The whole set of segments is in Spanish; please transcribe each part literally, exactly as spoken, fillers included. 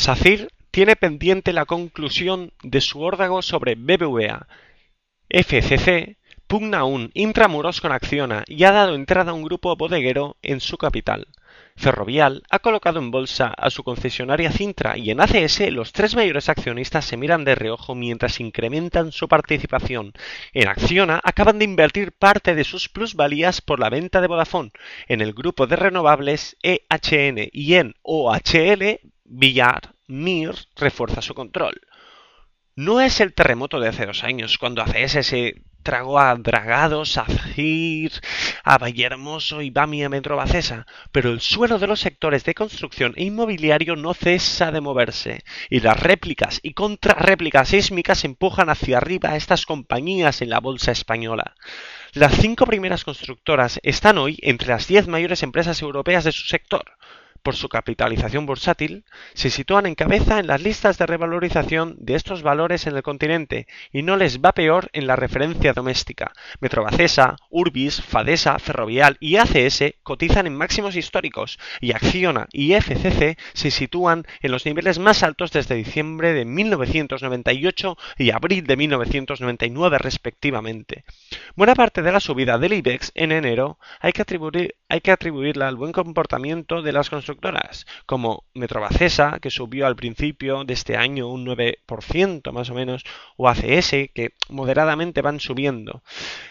SACIR tiene pendiente la conclusión de su órdago sobre B B V A. F C C pugna aún intramuros con Acciona y ha dado entrada a un grupo bodeguero en su capital. Ferrovial ha colocado en bolsa a su concesionaria Cintra y en A C S los tres mayores accionistas se miran de reojo mientras incrementan su participación. En Acciona acaban de invertir parte de sus plusvalías por la venta de Vodafone. En el grupo de renovables E H N y en O H L, Villar Mir refuerza su control. No es el terremoto de hace dos años, cuando A C S se tragó a Dragados, a SACIR, a Vallehermoso y Bamia Metrobacesa, pero el suelo de los sectores de construcción e inmobiliario no cesa de moverse, y las réplicas y contrarréplicas sísmicas empujan hacia arriba a estas compañías en la bolsa española. Las cinco primeras constructoras están hoy entre las diez mayores empresas europeas de su sector. Por su capitalización bursátil, se sitúan en cabeza en las listas de revalorización de estos valores en el continente y no les va peor en la referencia doméstica. Metrobacesa, Urbis, Fadesa, Ferrovial y A C S cotizan en máximos históricos y Acciona y F C C se sitúan en los niveles más altos desde diciembre de mil novecientos noventa y ocho y abril de mil novecientos noventa y nueve respectivamente. Buena parte de la subida del IBEX en enero hay que atribuir, hay que atribuirla al buen comportamiento de las constructoras como Metrobacesa, que subió al principio de este año un nueve por ciento más o menos, o A C S, que moderadamente van subiendo.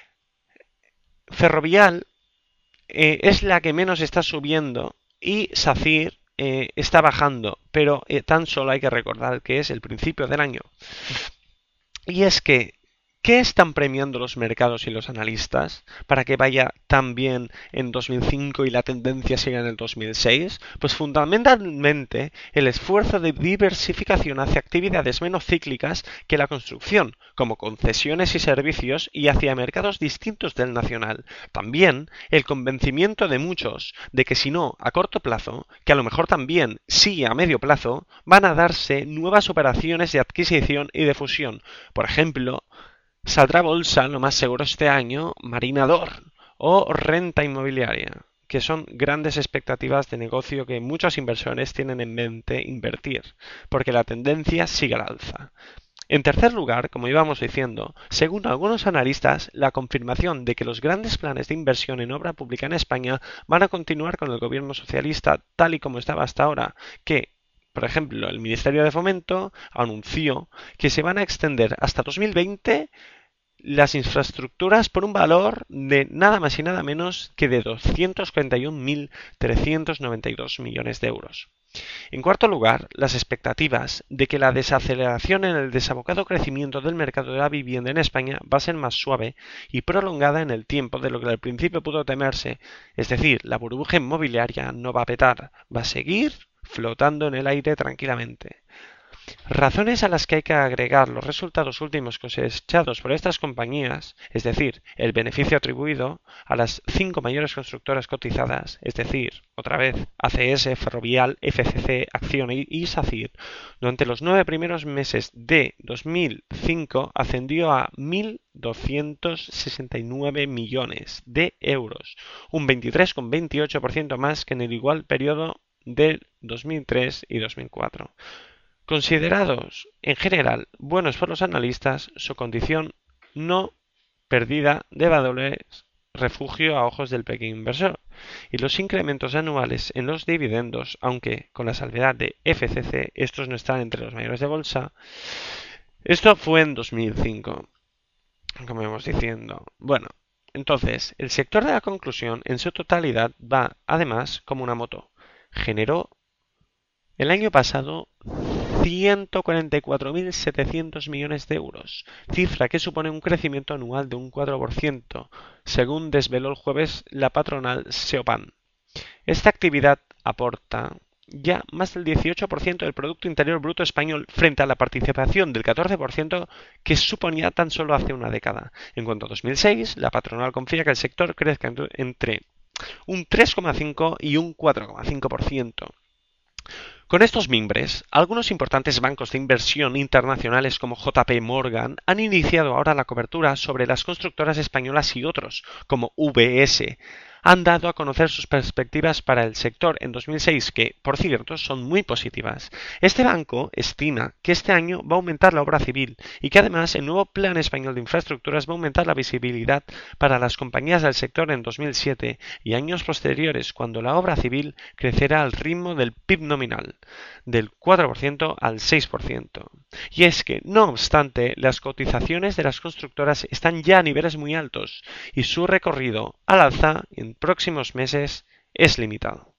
Ferrovial eh, es la que menos está subiendo y SACIR eh, está bajando, pero eh, tan solo hay que recordar que es el principio del año. Y es que ¿qué están premiando los mercados y los analistas para que vaya tan bien en dos mil cinco y la tendencia siga en el dos mil seis? Pues fundamentalmente el esfuerzo de diversificación hacia actividades menos cíclicas que la construcción, como concesiones y servicios, y hacia mercados distintos del nacional. También el convencimiento de muchos de que si no a corto plazo, que a lo mejor también sí a medio plazo, van a darse nuevas operaciones de adquisición y de fusión. Por ejemplo, saldrá a bolsa, lo más seguro este año, Marinador o Renta Inmobiliaria, que son grandes expectativas de negocio que muchos inversores tienen en mente invertir, porque la tendencia sigue al alza. En tercer lugar, como íbamos diciendo, según algunos analistas, la confirmación de que los grandes planes de inversión en obra pública en España van a continuar con el gobierno socialista tal y como estaba hasta ahora, que por ejemplo, el Ministerio de Fomento anunció que se van a extender hasta dos mil veinte las infraestructuras por un valor de nada más y nada menos que de doscientos cuarenta y un mil trescientos noventa y dos millones de euros. En cuarto lugar, las expectativas de que la desaceleración en el desabocado crecimiento del mercado de la vivienda en España va a ser más suave y prolongada en el tiempo de lo que al principio pudo temerse, es decir, la burbuja inmobiliaria no va a petar, va a seguir flotando en el aire tranquilamente. Razones a las que hay que agregar los resultados últimos cosechados por estas compañías, es decir, el beneficio atribuido a las cinco mayores constructoras cotizadas, es decir, otra vez A C S, Ferrovial, F C C, Acciona y SACIR, durante los nueve primeros meses de dos mil cinco ascendió a mil doscientos sesenta y nueve millones de euros, un veintitrés coma veintiocho por ciento más que en el igual periodo del dos mil tres y dos mil cuatro. Considerados en general buenos por los analistas, su condición no perdida de valores refugio a ojos del pequeño inversor, y los incrementos anuales en los dividendos, aunque con la salvedad de F C C, estos no están entre los mayores de bolsa. Esto fue en dos mil cinco, como íbamos diciendo. Bueno, entonces, el sector de la conclusión en su totalidad va, además, como una moto. Generó el año pasado ciento cuarenta y cuatro mil setecientos millones de euros, cifra que supone un crecimiento anual de un cuatro por ciento, según desveló el jueves la patronal Seopan. Esta actividad aporta ya más del dieciocho por ciento del Producto Interior Bruto español frente a la participación del catorce por ciento que suponía tan solo hace una década. En cuanto a dos mil seis, la patronal confía que el sector crezca entre un tres coma cinco y un cuatro coma cinco por ciento. Con estos mimbres, algunos importantes bancos de inversión internacionales como J P Morgan han iniciado ahora la cobertura sobre las constructoras españolas y otros, como U B S, han dado a conocer sus perspectivas para el sector en dos mil seis, que, por cierto, son muy positivas. Este banco estima que este año va a aumentar la obra civil y que además el nuevo Plan Español de Infraestructuras va a aumentar la visibilidad para las compañías del sector en dos mil siete y años posteriores, cuando la obra civil crecerá al ritmo del P I B nominal, del cuatro por ciento al seis por ciento. Y es que, no obstante, las cotizaciones de las constructoras están ya a niveles muy altos y su recorrido al alza en próximos meses es limitado.